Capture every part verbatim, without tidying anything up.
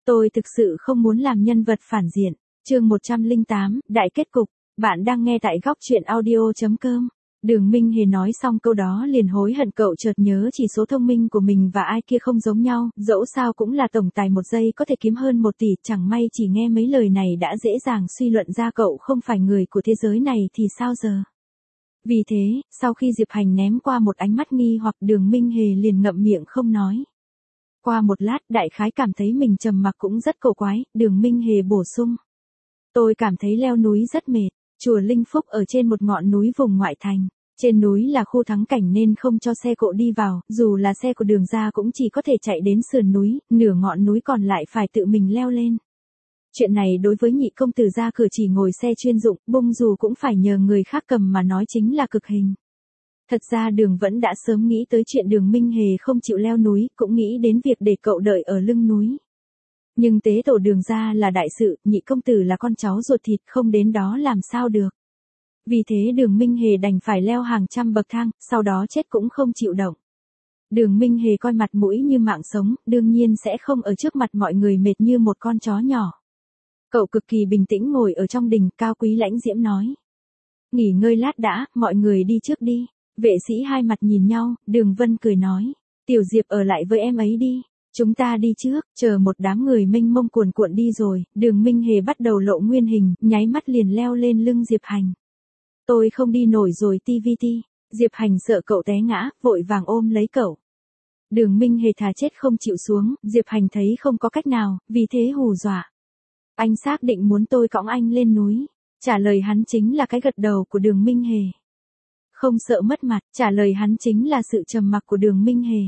Tôi thực sự không muốn làm nhân vật phản diện. Chương một trăm lẻ tám, Đại kết cục. Bạn đang nghe tại góc truyện audio chấm com. Đường Minh Hề nói xong câu đó liền hối hận, cậu chợt nhớ chỉ số thông minh của mình và ai kia không giống nhau, dẫu sao cũng là tổng tài một giây có thể kiếm hơn một tỷ, chẳng may chỉ nghe mấy lời này đã dễ dàng suy luận ra cậu không phải người của thế giới này thì sao giờ. Vì thế, sau khi Diệp Hành ném qua một ánh mắt nghi hoặc, Đường Minh Hề liền ngậm miệng không nói. Qua một lát, đại khái cảm thấy mình trầm mặc cũng rất cổ quái, Đường Minh Hề bổ sung. Tôi cảm thấy leo núi rất mệt, chùa Linh Phúc ở trên một ngọn núi vùng ngoại thành. Trên núi là khu thắng cảnh nên không cho xe cộ đi vào, dù là xe của Đường gia cũng chỉ có thể chạy đến sườn núi, nửa ngọn núi còn lại phải tự mình leo lên. Chuyện này đối với nhị công tử gia cửa chỉ ngồi xe chuyên dụng, bung dù cũng phải nhờ người khác cầm mà nói chính là cực hình. Thật ra Đường vẫn đã sớm nghĩ tới chuyện Đường Minh Hề không chịu leo núi, cũng nghĩ đến việc để cậu đợi ở lưng núi. Nhưng tế tổ Đường gia là đại sự, nhị công tử là con cháu ruột thịt, không đến đó làm sao được. Vì thế Đường Minh Hề đành phải leo hàng trăm bậc thang, sau đó chết cũng không chịu động. Đường Minh Hề coi mặt mũi như mạng sống, đương nhiên sẽ không ở trước mặt mọi người mệt như một con chó nhỏ. Cậu cực kỳ bình tĩnh ngồi ở trong đình, cao quý lãnh diễm nói. Nghỉ ngơi lát đã, mọi người đi trước đi. Vệ sĩ hai mặt nhìn nhau, Đường Vân cười nói. Tiểu Diệp ở lại với em ấy đi. Chúng ta đi trước, chờ một đám người mênh mông cuồn cuộn đi rồi, Đường Minh Hề bắt đầu lộ nguyên hình, nháy mắt liền leo lên lưng Diệp Hành. Tôi không đi nổi rồi ti vi ti. Diệp Hành sợ cậu té ngã, vội vàng ôm lấy cậu. Đường Minh Hề thà chết không chịu xuống, Diệp Hành thấy không có cách nào, vì thế hù dọa. Anh xác định muốn tôi cõng anh lên núi. Trả lời hắn chính là cái gật đầu của Đường Minh Hề. Không sợ mất mặt, trả lời hắn chính là sự trầm mặc của Đường Minh Hề.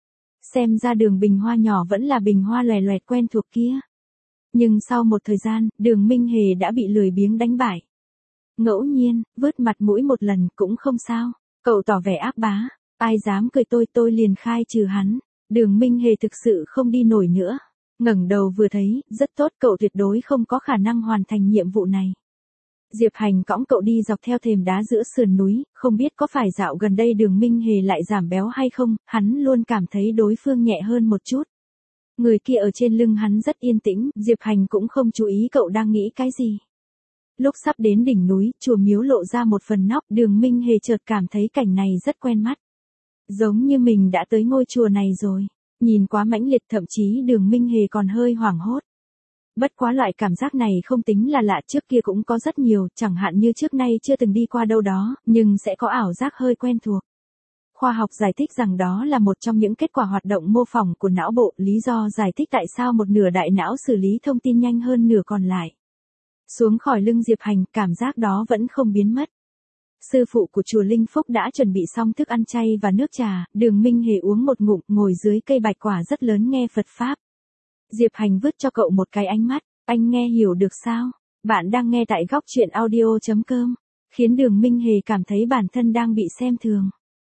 Xem ra Đường Bình Hoa nhỏ vẫn là Bình Hoa loè loẹt quen thuộc kia. Nhưng sau một thời gian, Đường Minh Hề đã bị lười biếng đánh bại. Ngẫu nhiên, vớt mặt mũi một lần cũng không sao. Cậu tỏ vẻ ác bá. Ai dám cười tôi tôi liền khai trừ hắn. Đường Minh Hề thực sự không đi nổi nữa. Ngẩng đầu vừa thấy, rất tốt, cậu tuyệt đối không có khả năng hoàn thành nhiệm vụ này. Diệp Hành cõng cậu đi dọc theo thềm đá giữa sườn núi, không biết có phải dạo gần đây Đường Minh Hề lại giảm béo hay không, hắn luôn cảm thấy đối phương nhẹ hơn một chút. Người kia ở trên lưng hắn rất yên tĩnh, Diệp Hành cũng không chú ý cậu đang nghĩ cái gì. Lúc sắp đến đỉnh núi, chùa miếu lộ ra một phần nóc, Đường Minh Hề chợt cảm thấy cảnh này rất quen mắt. Giống như mình đã tới ngôi chùa này rồi. Nhìn quá mãnh liệt, thậm chí Đường Minh Hề còn hơi hoảng hốt. Bất quá loại cảm giác này không tính là lạ, trước kia cũng có rất nhiều, chẳng hạn như trước nay chưa từng đi qua đâu đó, nhưng sẽ có ảo giác hơi quen thuộc. Khoa học giải thích rằng đó là một trong những kết quả hoạt động mô phỏng của não bộ, lý do giải thích tại sao một nửa đại não xử lý thông tin nhanh hơn nửa còn lại. Xuống khỏi lưng Diệp Hành, cảm giác đó vẫn không biến mất. Sư phụ của chùa Linh Phúc đã chuẩn bị xong thức ăn chay và nước trà, Đường Minh Hề uống một ngụm, ngồi dưới cây bạch quả rất lớn nghe Phật Pháp. Diệp Hành vứt cho cậu một cái ánh mắt, anh nghe hiểu được sao? Bạn đang nghe tại góc truyện audio chấm com, khiến Đường Minh Hề cảm thấy bản thân đang bị xem thường.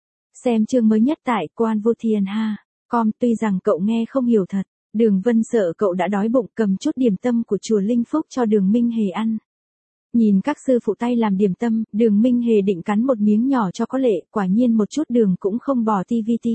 Xem chương mới nhất tại Quan Vô Thiên Ha. Com, tuy rằng cậu nghe không hiểu thật, Đường Vân sợ cậu đã đói bụng, cầm chút điểm tâm của chùa Linh Phúc cho Đường Minh Hề ăn. Nhìn các sư phụ tay làm điểm tâm, Đường Minh Hề định cắn một miếng nhỏ cho có lệ, quả nhiên một chút đường cũng không bỏ ti vi ti.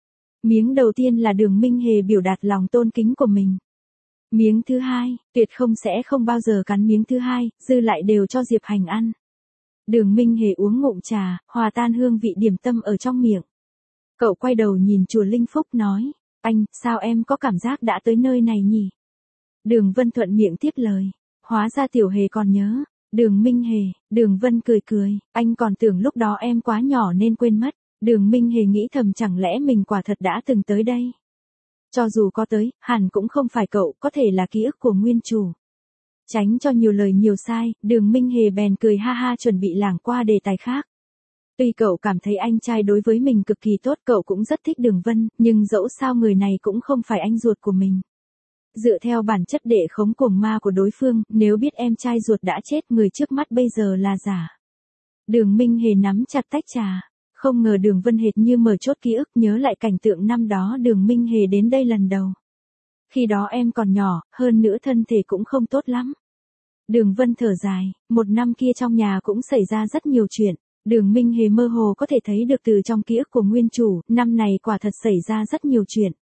Miếng đầu tiên là Đường Minh Hề biểu đạt lòng tôn kính của mình. Miếng thứ hai, tuyệt không sẽ không bao giờ cắn miếng thứ hai, dư lại đều cho Diệp Hành ăn. Đường Minh Hề uống ngụm trà, hòa tan hương vị điểm tâm ở trong miệng. Cậu quay đầu nhìn chùa Linh Phúc nói, anh, sao em có cảm giác đã tới nơi này nhỉ? Đường Vân thuận miệng tiếp lời, hóa ra Tiểu Hề còn nhớ. Đường Minh Hề, Đường Vân cười cười, anh còn tưởng lúc đó em quá nhỏ nên quên mất. Đường Minh Hề nghĩ thầm, chẳng lẽ mình quả thật đã từng tới đây. Cho dù có tới, hẳn cũng không phải cậu, có thể là ký ức của nguyên chủ. Tránh cho nhiều lời nhiều sai, Đường Minh Hề bèn cười ha ha chuẩn bị lảng qua đề tài khác. Tuy cậu cảm thấy anh trai đối với mình cực kỳ tốt, cậu cũng rất thích Đường Vân, nhưng dẫu sao người này cũng không phải anh ruột của mình. Dựa theo bản chất đệ khống cuồng ma của đối phương, nếu biết em trai ruột đã chết, người trước mắt bây giờ là giả. Đường Minh Hề nắm chặt tách trà. Không ngờ Đường Vân hệt như mở chốt ký ức, nhớ lại cảnh tượng năm đó Đường Minh Hề đến đây lần đầu. Khi đó em còn nhỏ, hơn nữa thân thể cũng không tốt lắm. Đường Vân thở dài, một năm kia trong nhà cũng xảy ra rất nhiều chuyện. Đường Minh Hề mơ hồ có thể thấy được từ trong ký ức của nguyên chủ, năm này quả thật xảy ra rất nhiều chuyện.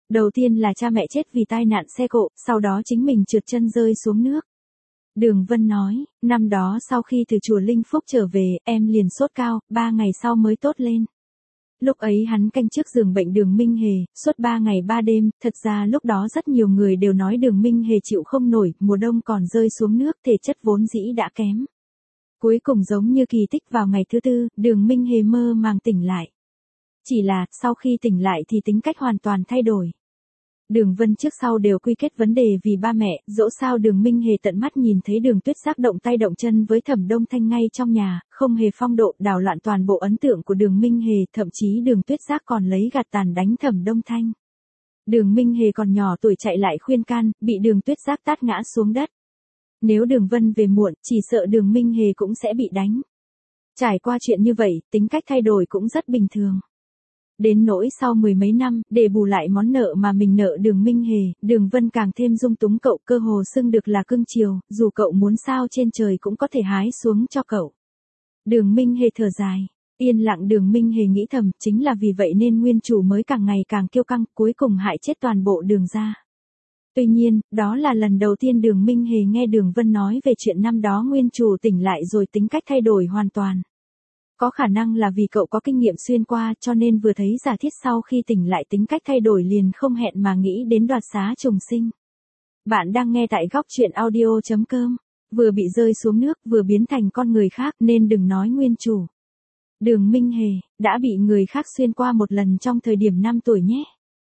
Đầu tiên là cha mẹ chết vì tai nạn xe cộ, sau đó chính mình trượt chân rơi xuống nước. Đường Vân nói, năm đó sau khi từ chùa Linh Phúc trở về, em liền sốt cao, ba ngày sau mới tốt lên. Lúc ấy hắn canh trước giường bệnh Đường Minh Hề, suốt ba ngày ba đêm, thật ra lúc đó rất nhiều người đều nói Đường Minh Hề chịu không nổi, mùa đông còn rơi xuống nước, thể chất vốn dĩ đã kém. Cuối cùng giống như kỳ tích vào ngày thứ tư, Đường Minh Hề mơ màng tỉnh lại. Chỉ là, sau khi tỉnh lại thì tính cách hoàn toàn thay đổi. Đường Vân trước sau đều quy kết vấn đề vì ba mẹ, dẫu sao Đường Minh Hề tận mắt nhìn thấy Đường Tuyết Giác động tay động chân với Thẩm Đông Thanh ngay trong nhà, không hề phong độ, đảo loạn toàn bộ ấn tượng của Đường Minh Hề, thậm chí Đường Tuyết Giác còn lấy gạt tàn đánh Thẩm Đông Thanh. Đường Minh Hề còn nhỏ tuổi chạy lại khuyên can, bị Đường Tuyết Giác tát ngã xuống đất. Nếu Đường Vân về muộn, chỉ sợ Đường Minh Hề cũng sẽ bị đánh. Trải qua chuyện như vậy, tính cách thay đổi cũng rất bình thường. Đến nỗi sau mười mấy năm, để bù lại món nợ mà mình nợ Đường Minh Hề, Đường Vân càng thêm dung túng cậu, cơ hồ xưng được là cưng chiều, dù cậu muốn sao trên trời cũng có thể hái xuống cho cậu. Đường Minh Hề thở dài, yên lặng. Đường Minh Hề nghĩ thầm, chính là vì vậy nên nguyên chủ mới càng ngày càng kiêu căng, cuối cùng hại chết toàn bộ Đường gia. Tuy nhiên, đó là lần đầu tiên Đường Minh Hề nghe Đường Vân nói về chuyện năm đó nguyên chủ tỉnh lại rồi tính cách thay đổi hoàn toàn. Có khả năng là vì cậu có kinh nghiệm xuyên qua cho nên vừa thấy giả thiết sau khi tỉnh lại tính cách thay đổi liền không hẹn mà nghĩ đến đoạt xá trùng sinh. Bạn đang nghe tại góc truyện audio chấm com, vừa bị rơi xuống nước vừa biến thành con người khác nên đừng nói nguyên chủ. Đường Minh Hề, đã bị người khác xuyên qua một lần trong thời điểm năm tuổi nhé.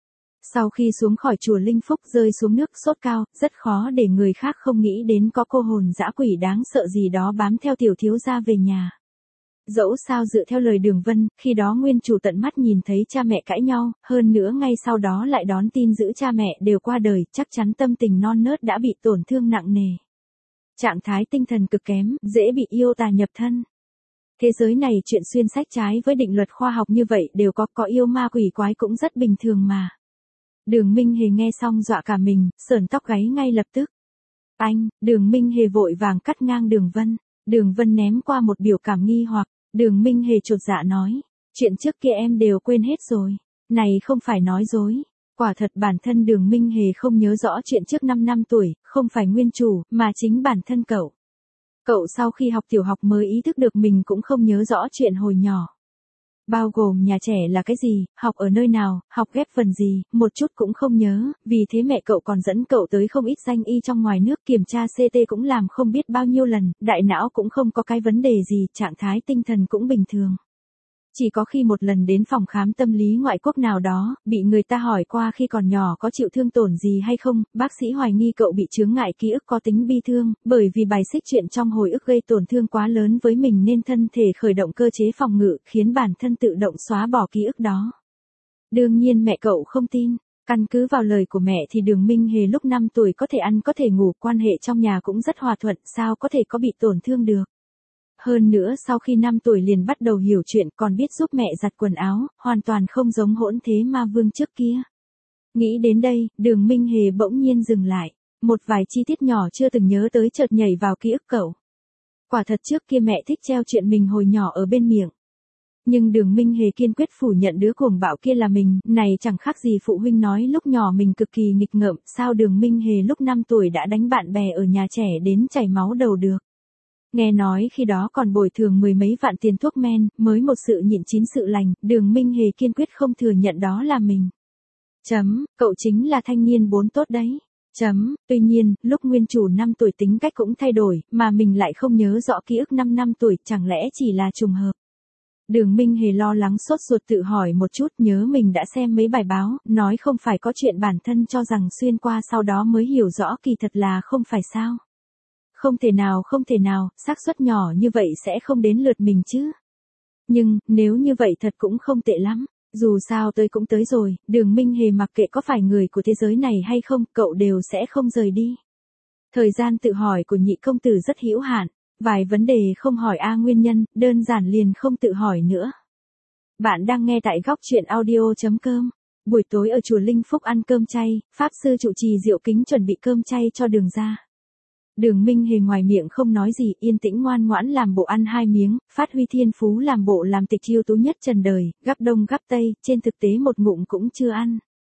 Sau khi xuống khỏi chùa Linh Phúc rơi xuống nước sốt cao, rất khó để người khác không nghĩ đến có cô hồn dã quỷ đáng sợ gì đó bám theo tiểu thiếu gia về nhà. Dẫu sao dựa theo lời Đường Vân, khi đó nguyên chủ tận mắt nhìn thấy cha mẹ cãi nhau, hơn nữa ngay sau đó lại đón tin giữ cha mẹ đều qua đời, chắc chắn tâm tình non nớt đã bị tổn thương nặng nề. Trạng thái tinh thần cực kém, dễ bị yêu tà nhập thân. Thế giới này chuyện xuyên sách trái với định luật khoa học như vậy đều có, có yêu ma quỷ quái cũng rất bình thường mà. Đường Minh Hề nghe xong dọa cả mình, sởn tóc gáy ngay lập tức. Anh, Đường Minh Hề vội vàng cắt ngang Đường Vân. Đường Vân ném qua một biểu cảm nghi hoặc. Đường Minh Hề chột dạ nói, chuyện trước kia em đều quên hết rồi, này không phải nói dối. Quả thật bản thân Đường Minh Hề không nhớ rõ chuyện trước năm năm tuổi, không phải nguyên chủ, mà chính bản thân cậu. Cậu sau khi học tiểu học mới ý thức được mình cũng không nhớ rõ chuyện hồi nhỏ. Bao gồm nhà trẻ là cái gì, học ở nơi nào, học ghép phần gì, một chút cũng không nhớ, vì thế mẹ cậu còn dẫn cậu tới không ít danh y trong ngoài nước, kiểm tra xê tê cũng làm không biết bao nhiêu lần, đại não cũng không có cái vấn đề gì, trạng thái tinh thần cũng bình thường. Chỉ có khi một lần đến phòng khám tâm lý ngoại quốc nào đó, bị người ta hỏi qua khi còn nhỏ có chịu thương tổn gì hay không, bác sĩ hoài nghi cậu bị chướng ngại ký ức có tính bi thương, bởi vì bài xích chuyện trong hồi ức gây tổn thương quá lớn với mình nên thân thể khởi động cơ chế phòng ngự, khiến bản thân tự động xóa bỏ ký ức đó. Đương nhiên mẹ cậu không tin. Căn cứ vào lời của mẹ thì Đường Minh Hề lúc năm tuổi có thể ăn có thể ngủ, quan hệ trong nhà cũng rất hòa thuận, sao có thể có bị tổn thương được. Hơn nữa sau khi năm tuổi liền bắt đầu hiểu chuyện, còn biết giúp mẹ giặt quần áo, hoàn toàn không giống hỗn thế ma vương trước kia. Nghĩ đến đây, Đường Minh Hề bỗng nhiên dừng lại. Một vài chi tiết nhỏ chưa từng nhớ tới chợt nhảy vào ký ức cậu. Quả thật trước kia mẹ thích treo chuyện mình hồi nhỏ ở bên miệng. Nhưng Đường Minh Hề kiên quyết phủ nhận đứa cuồng bạo kia là mình, này chẳng khác gì phụ huynh nói lúc nhỏ mình cực kỳ nghịch ngợm, sao Đường Minh Hề lúc năm tuổi đã đánh bạn bè ở nhà trẻ đến chảy máu đầu được. Nghe nói khi đó còn bồi thường mười mấy vạn tiền thuốc men, mới một sự nhịn chín sự lành, Đường Minh Hề kiên quyết không thừa nhận đó là mình. Chấm, cậu chính là thanh niên bốn tốt đấy. Chấm, tuy nhiên, lúc nguyên chủ năm tuổi tính cách cũng thay đổi, mà mình lại không nhớ rõ ký ức năm năm tuổi, chẳng lẽ chỉ là trùng hợp. Đường Minh Hề lo lắng sốt ruột tự hỏi một chút, nhớ mình đã xem mấy bài báo, nói không phải có chuyện bản thân cho rằng xuyên qua sau đó mới hiểu rõ kỳ thật là không phải sao. Không thể nào không thể nào, xác suất nhỏ như vậy sẽ không đến lượt mình chứ. Nhưng, nếu như vậy thật cũng không tệ lắm. Dù sao tôi cũng tới rồi, Đường Minh Hề mặc kệ có phải người của thế giới này hay không, cậu đều sẽ không rời đi. Thời gian tự hỏi của nhị công tử rất hữu hạn, vài vấn đề không hỏi a nguyên nhân, đơn giản liền không tự hỏi nữa. Bạn đang nghe tại góc truyện audio chấm com. Buổi tối ở chùa Linh Phúc ăn cơm chay, Pháp sư trụ trì Diệu Kính chuẩn bị cơm chay cho Đường gia. Đường Minh Hề ngoài miệng không nói gì, yên tĩnh ngoan ngoãn làm bộ ăn hai miếng, phát huy thiên phú làm bộ làm tịch chiêu tú nhất trần đời, gắp đông gắp tây, trên thực tế một ngụm cũng chưa ăn.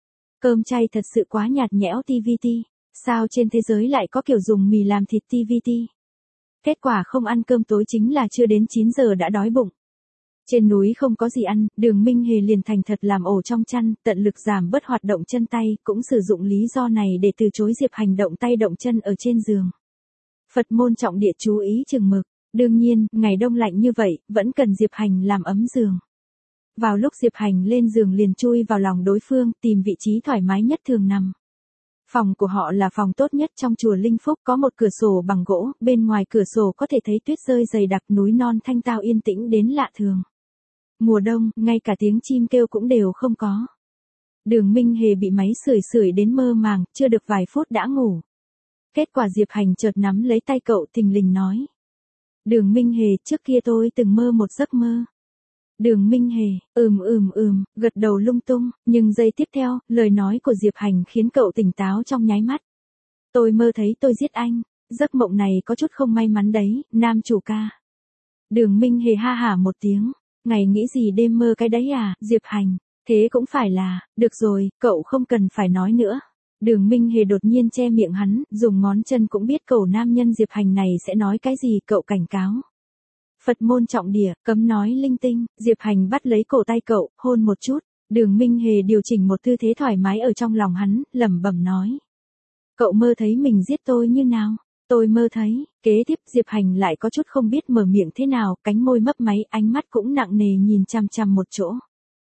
Cơm chay thật sự quá nhạt nhẽo tê vê tê. Sao trên thế giới lại có kiểu dùng mì làm thịt tê vê tê? Kết quả không ăn cơm tối chính là chưa đến chín giờ đã đói bụng. Trên núi không có gì ăn, Đường Minh Hề liền thành thật làm ổ trong chăn, tận lực giảm bớt hoạt động chân tay, cũng sử dụng lý do này để từ chối Diệp Hành động tay động chân ở trên giường. Phật môn trọng địa chú ý chừng mực, đương nhiên, ngày đông lạnh như vậy, vẫn cần Diệp Hành làm ấm giường. Vào lúc Diệp Hành lên giường liền chui vào lòng đối phương, tìm vị trí thoải mái nhất thường nằm. Phòng của họ là phòng tốt nhất trong chùa Linh Phúc, có một cửa sổ bằng gỗ, bên ngoài cửa sổ có thể thấy tuyết rơi dày đặc, núi non thanh tao yên tĩnh đến lạ thường. Mùa đông, ngay cả tiếng chim kêu cũng đều không có. Đường Minh Hề bị máy sưởi sưởi đến mơ màng, chưa được vài phút đã ngủ. Kết quả Diệp Hành chợt nắm lấy tay cậu thình lình nói. Đường Minh Hề, trước kia tôi từng mơ một giấc mơ. Đường Minh Hề, ừm ừm ừm, gật đầu lung tung, nhưng giây tiếp theo, lời nói của Diệp Hành khiến cậu tỉnh táo trong nháy mắt. Tôi mơ thấy tôi giết anh, giấc mộng này có chút không may mắn đấy, nam chủ ca. Đường Minh Hề ha hả một tiếng, ngày nghĩ gì đêm mơ cái đấy à, Diệp Hành, thế cũng phải là, được rồi, cậu không cần phải nói nữa. Đường Minh Hề đột nhiên che miệng hắn, dùng ngón chân cũng biết cậu nam nhân Diệp Hành này sẽ nói cái gì, cậu cảnh cáo. Phật môn trọng địa, cấm nói linh tinh, Diệp Hành bắt lấy cổ tay cậu, hôn một chút, Đường Minh Hề điều chỉnh một tư thế thoải mái ở trong lòng hắn, lẩm bẩm nói. Cậu mơ thấy mình giết tôi như nào? Tôi mơ thấy, kế tiếp Diệp Hành lại có chút không biết mở miệng thế nào, cánh môi mấp máy, ánh mắt cũng nặng nề nhìn chằm chằm một chỗ.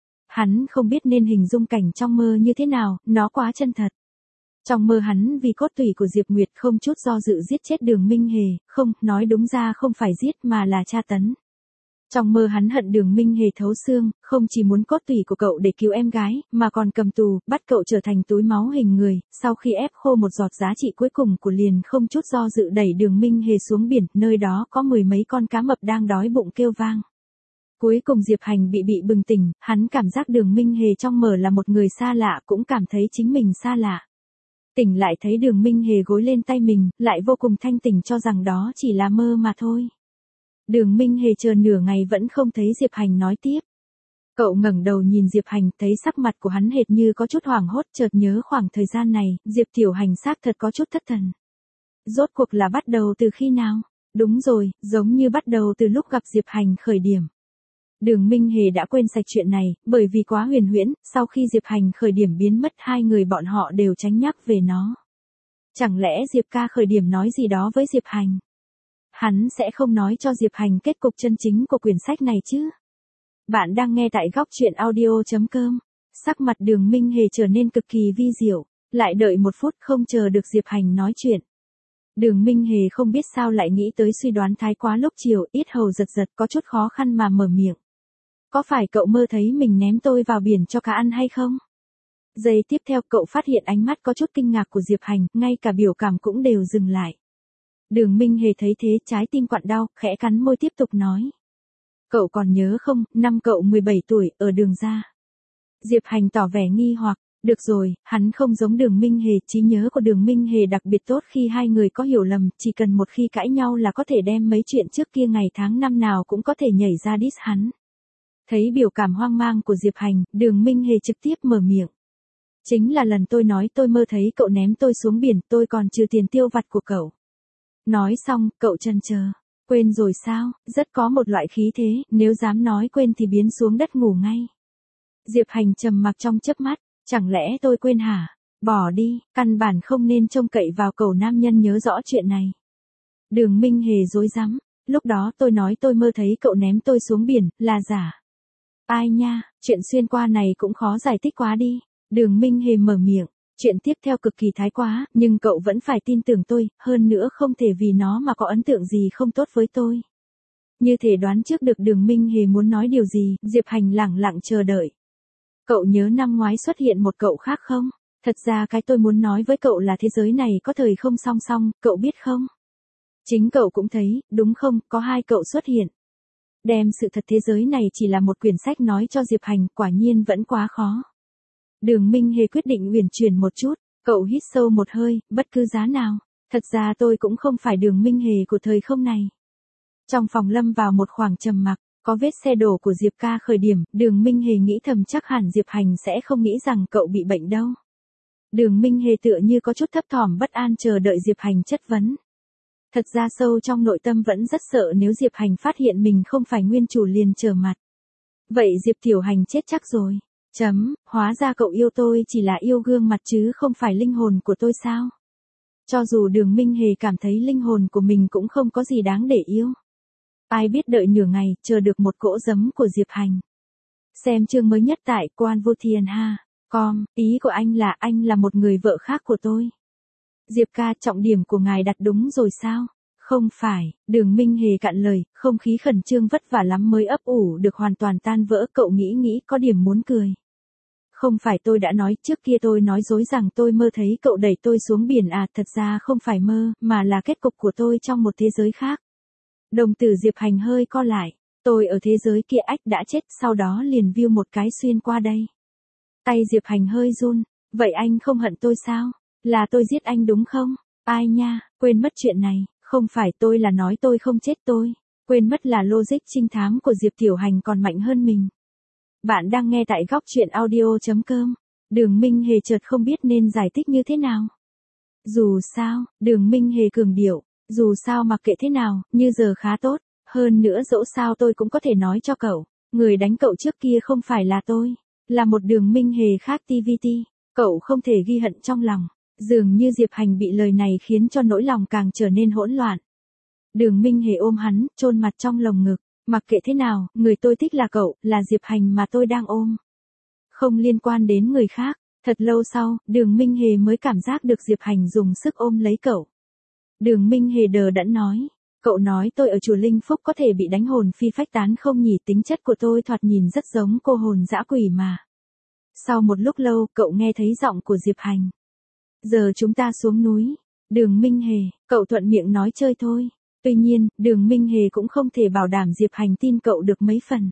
Hắn không biết nên hình dung cảnh trong mơ như thế nào, nó quá chân thật. Trong mơ hắn vì cốt tủy của Diệp Nguyệt không chút do dự giết chết Đường Minh Hề, không, nói đúng ra không phải giết mà là tra tấn. Trong mơ hắn hận Đường Minh Hề thấu xương, không chỉ muốn cốt tủy của cậu để cứu em gái, mà còn cầm tù, bắt cậu trở thành túi máu hình người, sau khi ép khô một giọt giá trị cuối cùng của liền không chút do dự đẩy Đường Minh Hề xuống biển, nơi đó có mười mấy con cá mập đang đói bụng kêu vang. Cuối cùng Diệp Hành bị bị bừng tỉnh, hắn cảm giác Đường Minh Hề trong mơ là một người xa lạ, cũng cảm thấy chính mình xa lạ. Tỉnh lại thấy Đường Minh Hề gối lên tay mình, lại vô cùng thanh tỉnh cho rằng đó chỉ là mơ mà thôi. Đường Minh Hề chờ nửa ngày vẫn không thấy Diệp Hành nói tiếp. Cậu ngẩng đầu nhìn Diệp Hành, thấy sắc mặt của hắn hệt như có chút hoảng hốt, chợt nhớ khoảng thời gian này, Diệp Tiểu Hành xác thật có chút thất thần. Rốt cuộc là bắt đầu từ khi nào? Đúng rồi, giống như bắt đầu từ lúc gặp Diệp Hành khởi điểm. Đường Minh Hề đã quên sạch chuyện này, bởi vì quá huyền huyễn, sau khi Diệp Hành khởi điểm biến mất hai người bọn họ đều tránh nhắc về nó. Chẳng lẽ Diệp ca khởi điểm nói gì đó với Diệp Hành? Hắn sẽ không nói cho Diệp Hành kết cục chân chính của quyển sách này chứ? Bạn đang nghe tại góc truyện audio chấm com. Sắc mặt Đường Minh Hề trở nên cực kỳ vi diệu, lại đợi một phút không chờ được Diệp Hành nói chuyện. Đường Minh Hề không biết sao lại nghĩ tới suy đoán thái quá lúc chiều, yết hầu giật giật có chút khó khăn mà mở miệng. Có phải cậu mơ thấy mình ném tôi vào biển cho cá ăn hay không? Giây tiếp theo cậu phát hiện ánh mắt có chút kinh ngạc của Diệp Hành, ngay cả biểu cảm cũng đều dừng lại. Đường Minh Hề thấy thế trái tim quặn đau, khẽ cắn môi tiếp tục nói. Cậu còn nhớ không, năm cậu mười bảy tuổi, ở đường ra. Diệp Hành tỏ vẻ nghi hoặc, được rồi, hắn không giống Đường Minh Hề, trí nhớ của Đường Minh Hề đặc biệt tốt khi hai người có hiểu lầm, chỉ cần một khi cãi nhau là có thể đem mấy chuyện trước kia ngày tháng năm nào cũng có thể nhảy ra diss hắn. Thấy biểu cảm hoang mang của Diệp Hành, Đường Minh Hề trực tiếp mở miệng. Chính là lần tôi nói tôi mơ thấy cậu ném tôi xuống biển, tôi còn trừ tiền tiêu vặt của cậu. Nói xong, cậu chần chờ. Quên rồi sao, rất có một loại khí thế, nếu dám nói quên thì biến xuống đất ngủ ngay. Diệp Hành trầm mặc trong chớp mắt, chẳng lẽ tôi quên hả? Bỏ đi, căn bản không nên trông cậy vào cậu nam nhân nhớ rõ chuyện này. Đường Minh Hề rối rắm, lúc đó tôi nói tôi mơ thấy cậu ném tôi xuống biển, là giả. Ai nha, chuyện xuyên qua này cũng khó giải thích quá đi. Đường Minh Hề mở miệng, chuyện tiếp theo cực kỳ thái quá, nhưng cậu vẫn phải tin tưởng tôi, hơn nữa không thể vì nó mà có ấn tượng gì không tốt với tôi. Như thể đoán trước được Đường Minh Hề muốn nói điều gì, Diệp Hành lẳng lặng chờ đợi. Cậu nhớ năm ngoái xuất hiện một cậu khác không? Thật ra cái tôi muốn nói với cậu là thế giới này có thời không song song, cậu biết không? Chính cậu cũng thấy, đúng không, có hai cậu xuất hiện. Đem sự thật thế giới này chỉ là một quyển sách nói cho Diệp Hành, quả nhiên vẫn quá khó. Đường Minh Hề quyết định uyển chuyển một chút, cậu hít sâu một hơi, bất cứ giá nào. Thật ra tôi cũng không phải Đường Minh Hề của thời không này. Trong phòng lâm vào một khoảng trầm mặc, có vết xe đổ của Diệp ca khởi điểm, Đường Minh Hề nghĩ thầm chắc hẳn Diệp Hành sẽ không nghĩ rằng cậu bị bệnh đâu. Đường Minh Hề tựa như có chút thấp thỏm bất an chờ đợi Diệp Hành chất vấn. Thật ra sâu trong nội tâm vẫn rất sợ nếu Diệp Hành phát hiện mình không phải nguyên chủ liền trở mặt. Vậy Diệp Tiểu Hành chết chắc rồi. Chấm, hóa ra cậu yêu tôi chỉ là yêu gương mặt chứ không phải linh hồn của tôi sao? Cho dù Đường Minh Hề cảm thấy linh hồn của mình cũng không có gì đáng để yêu. Ai biết đợi nửa ngày, chờ được một cỗ giấm của Diệp Hành. Xem chương mới nhất tại Quan Vô Thiên Ha. Com, ý của anh là anh là một người vợ khác của tôi. Diệp ca, trọng điểm của ngài đặt đúng rồi sao? Không phải, Đường Minh Hề cạn lời, không khí khẩn trương vất vả lắm mới ấp ủ được hoàn toàn tan vỡ, cậu nghĩ nghĩ có điểm muốn cười. Không phải tôi đã nói trước kia tôi nói dối rằng tôi mơ thấy cậu đẩy tôi xuống biển à, thật ra không phải mơ, mà là kết cục của tôi trong một thế giới khác. Đồng tử Diệp Hành hơi co lại, tôi ở thế giới kia ách đã chết, sau đó liền view một cái xuyên qua đây. Tay Diệp Hành hơi run, vậy anh không hận tôi sao? Là tôi giết anh đúng không? Ai nha, quên mất chuyện này, không phải tôi là nói tôi không chết tôi, quên mất là logic trinh thám của Diệp Tiểu Hành còn mạnh hơn mình. Bạn đang nghe tại góc truyện audio chấm com. Đường Minh Hề chợt không biết nên giải thích như thế nào. Dù sao, Đường Minh Hề cường điệu, dù sao mặc kệ thế nào, như giờ khá tốt, hơn nữa dẫu sao tôi cũng có thể nói cho cậu, người đánh cậu trước kia không phải là tôi, là một Đường Minh Hề khác tê vê tê, cậu không thể ghi hận trong lòng. Dường như Diệp Hành bị lời này khiến cho nỗi lòng càng trở nên hỗn loạn. Đường Minh Hề ôm hắn, chôn mặt trong lồng ngực, mặc kệ thế nào, người tôi thích là cậu, là Diệp Hành mà tôi đang ôm. Không liên quan đến người khác. Thật lâu sau, Đường Minh Hề mới cảm giác được Diệp Hành dùng sức ôm lấy cậu. Đường Minh Hề đờ đẫn nói, cậu nói tôi ở chùa Linh Phúc có thể bị đánh hồn phi phách tán không nhỉ, tính chất của tôi thoạt nhìn rất giống cô hồn dã quỷ mà. Sau một lúc lâu, cậu nghe thấy giọng của Diệp Hành. Giờ chúng ta xuống núi. Đường Minh Hề, cậu thuận miệng nói chơi thôi. Tuy nhiên, Đường Minh Hề cũng không thể bảo đảm Diệp Hành tin cậu được mấy phần.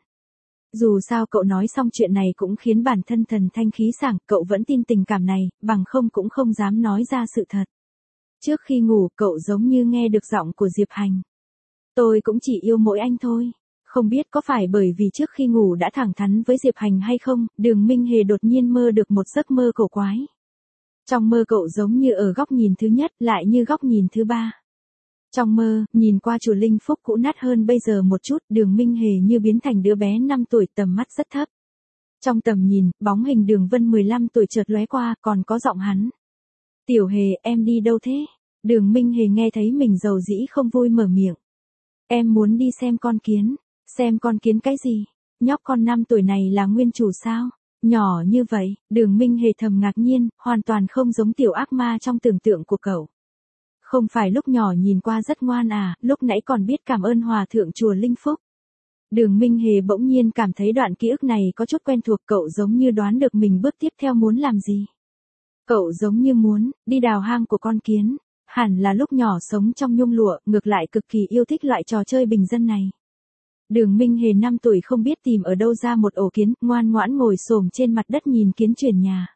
Dù sao cậu nói xong chuyện này cũng khiến bản thân thần thanh khí sảng, cậu vẫn tin tình cảm này, bằng không cũng không dám nói ra sự thật. Trước khi ngủ, cậu giống như nghe được giọng của Diệp Hành. Tôi cũng chỉ yêu mỗi anh thôi. Không biết có phải bởi vì trước khi ngủ đã thẳng thắn với Diệp Hành hay không, Đường Minh Hề đột nhiên mơ được một giấc mơ cổ quái. Trong mơ cậu giống như ở góc nhìn thứ nhất, lại như góc nhìn thứ ba. Trong mơ, nhìn qua chùa Linh Phúc cũ nát hơn bây giờ một chút, Đường Minh Hề như biến thành đứa bé năm tuổi, tầm mắt rất thấp. Trong tầm nhìn, bóng hình Đường Vân mười lăm tuổi chợt lóe qua, còn có giọng hắn. Tiểu Hề, em đi đâu thế? Đường Minh Hề nghe thấy mình dầu dĩ không vui mở miệng. Em muốn đi xem con kiến. Xem con kiến cái gì? Nhóc con năm tuổi này là nguyên chủ sao? Nhỏ như vậy, Đường Minh Hề thầm ngạc nhiên, hoàn toàn không giống tiểu ác ma trong tưởng tượng của cậu. Không phải lúc nhỏ nhìn qua rất ngoan à, lúc nãy còn biết cảm ơn hòa thượng chùa Linh Phúc. Đường Minh Hề bỗng nhiên cảm thấy đoạn ký ức này có chút quen thuộc, cậu giống như đoán được mình bước tiếp theo muốn làm gì. Cậu giống như muốn đi đào hang của con kiến, hẳn là lúc nhỏ sống trong nhung lụa, ngược lại cực kỳ yêu thích loại trò chơi bình dân này. Đường Minh Hề năm tuổi không biết tìm ở đâu ra một ổ kiến, ngoan ngoãn ngồi xổm trên mặt đất nhìn kiến chuyển nhà.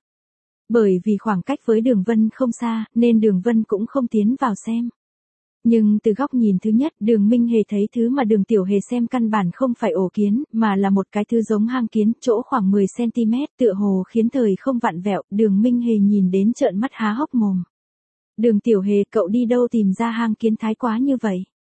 Bởi vì khoảng cách với Đường Vân không xa, nên Đường Vân cũng không tiến vào xem. Nhưng từ góc nhìn thứ nhất, Đường Minh Hề thấy thứ mà Đường Tiểu Hề xem căn bản không phải ổ kiến, mà là một cái thứ giống hang kiến, chỗ khoảng mười xăng ti mét, tựa hồ khiến thời không vặn vẹo. Đường Minh Hề nhìn đến trợn mắt há hốc mồm. Đường Tiểu Hề, cậu đi đâu tìm ra hang kiến thái quá như vậy?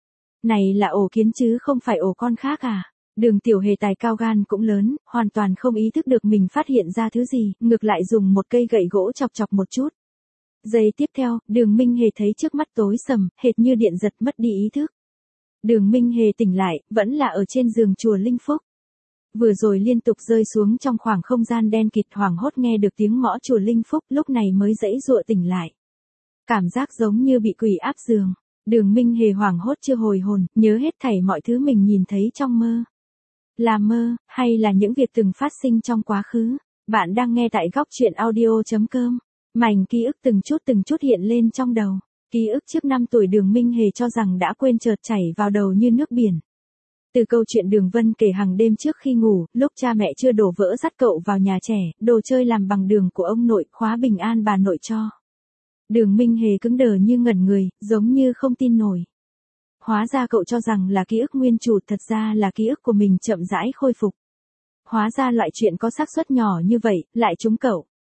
Này là ổ kiến chứ không phải ổ con khác à? Đường Tiểu Hề tài cao gan cũng lớn, hoàn toàn không ý thức được mình phát hiện ra thứ gì, ngược lại dùng một cây gậy gỗ chọc chọc một chút. Giây tiếp theo, Đường Minh Hề thấy trước mắt tối sầm, hệt như điện giật, mất đi ý thức. Đường Minh Hề tỉnh lại, vẫn là ở trên giường chùa Linh Phúc. Vừa rồi liên tục rơi xuống trong khoảng không gian đen kịt, hoảng hốt nghe được tiếng ngõ chùa Linh Phúc, lúc này mới dãy dụa tỉnh lại. Cảm giác giống như bị quỷ áp giường. Đường Minh Hề hoảng hốt chưa hồi hồn, nhớ hết thảy mọi thứ mình nhìn thấy trong mơ. Là mơ, hay là những việc từng phát sinh trong quá khứ? Bạn đang nghe tại góc truyện audio chấm com. Mảnh ký ức từng chút từng chút hiện lên trong đầu. Ký ức trước năm tuổi Đường Minh Hề cho rằng đã quên chợt chảy vào đầu như nước biển. Từ câu chuyện Đường Vân kể hàng đêm trước khi ngủ, lúc cha mẹ chưa đổ vỡ dắt cậu vào nhà trẻ, đồ chơi làm bằng đường của ông nội, khóa bình an bà nội cho. Đường Minh Hề cứng đờ như ngẩn người, giống như không tin nổi. Hóa ra cậu cho rằng là ký ức nguyên chủ, thật ra là ký ức của mình chậm rãi khôi phục. Hóa ra loại chuyện có xác suất nhỏ như vậy, lại trúng cậu.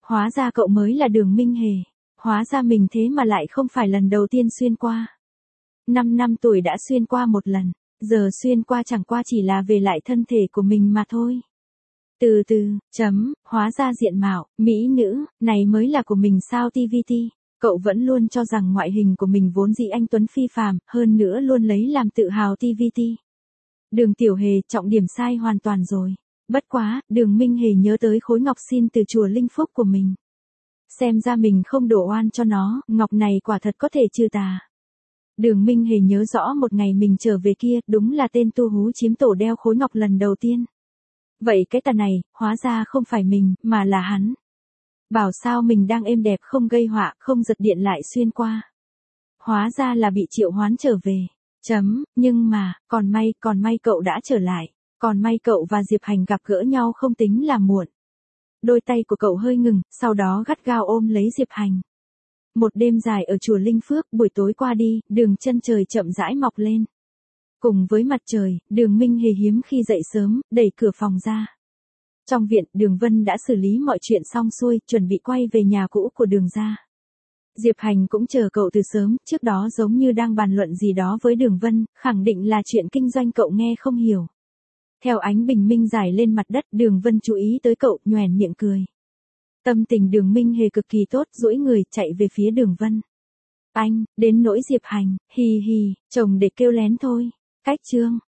Hóa ra cậu mới là Đường Minh Hề. Hóa ra mình thế mà lại không phải lần đầu tiên xuyên qua. Năm năm tuổi đã xuyên qua một lần, giờ xuyên qua chẳng qua chỉ là về lại thân thể của mình mà thôi. Từ từ, chấm, hóa ra diện mạo, mỹ nữ, này mới là của mình sao tê vê tê. Cậu vẫn luôn cho rằng ngoại hình của mình vốn dĩ anh tuấn phi phàm, hơn nữa luôn lấy làm tự hào tê vê tê. Đường Tiểu Hề, trọng điểm sai hoàn toàn rồi. Bất quá, Đường Minh Hề nhớ tới khối ngọc xin từ chùa Linh Phúc của mình. Xem ra mình không đổ oan cho nó, ngọc này quả thật có thể trừ tà. Đường Minh Hề nhớ rõ một ngày mình trở về kia, đúng là tên tu hú chiếm tổ đeo khối ngọc lần đầu tiên. Vậy cái tà này, hóa ra không phải mình, mà là hắn. Bảo sao mình đang êm đẹp không gây họa, không giật điện lại xuyên qua. Hóa ra là bị triệu hoán trở về. Chấm, nhưng mà, còn may, còn may cậu đã trở lại. Còn may cậu và Diệp Hành gặp gỡ nhau không tính là muộn. Đôi tay của cậu hơi ngừng, sau đó gắt gao ôm lấy Diệp Hành. Một đêm dài ở chùa Linh Phước, buổi tối qua đi, đường chân trời chậm rãi mọc lên. Cùng với mặt trời, Đường Minh Hề hiếm khi dậy sớm, đẩy cửa phòng ra. Trong viện, Đường Vân đã xử lý mọi chuyện xong xuôi, chuẩn bị quay về nhà cũ của Đường gia. Diệp Hành cũng chờ cậu từ sớm, trước đó giống như đang bàn luận gì đó với Đường Vân, khẳng định là chuyện kinh doanh cậu nghe không hiểu. Theo ánh bình minh rải lên mặt đất, Đường Vân chú ý tới cậu, nhoẻn miệng cười. Tâm tình Đường Minh Hề cực kỳ tốt, duỗi người chạy về phía Đường Vân. Anh, đến nỗi Diệp Hành, hì hì, chồng để kêu lén thôi. Cách chương